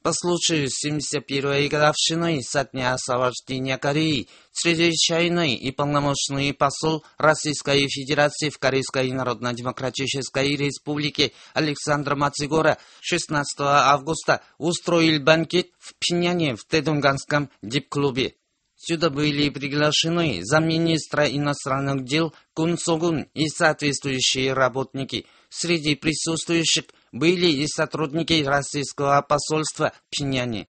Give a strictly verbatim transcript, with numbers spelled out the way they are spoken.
По случаю семьдесят первой годовщины со дня освобождения Кореи, чрезвычайный и полномочный посол Российской Федерации в Корейской Народно-Демократической Республике Александр Мацигора шестнадцатого августа устроил банкет в Пхеньяне в Тэдунганском дипклубе. Сюда были приглашены замминистра иностранных дел Кун Согун и соответствующие работники. Среди присутствующих были и сотрудники российского посольства в Пхеньяне.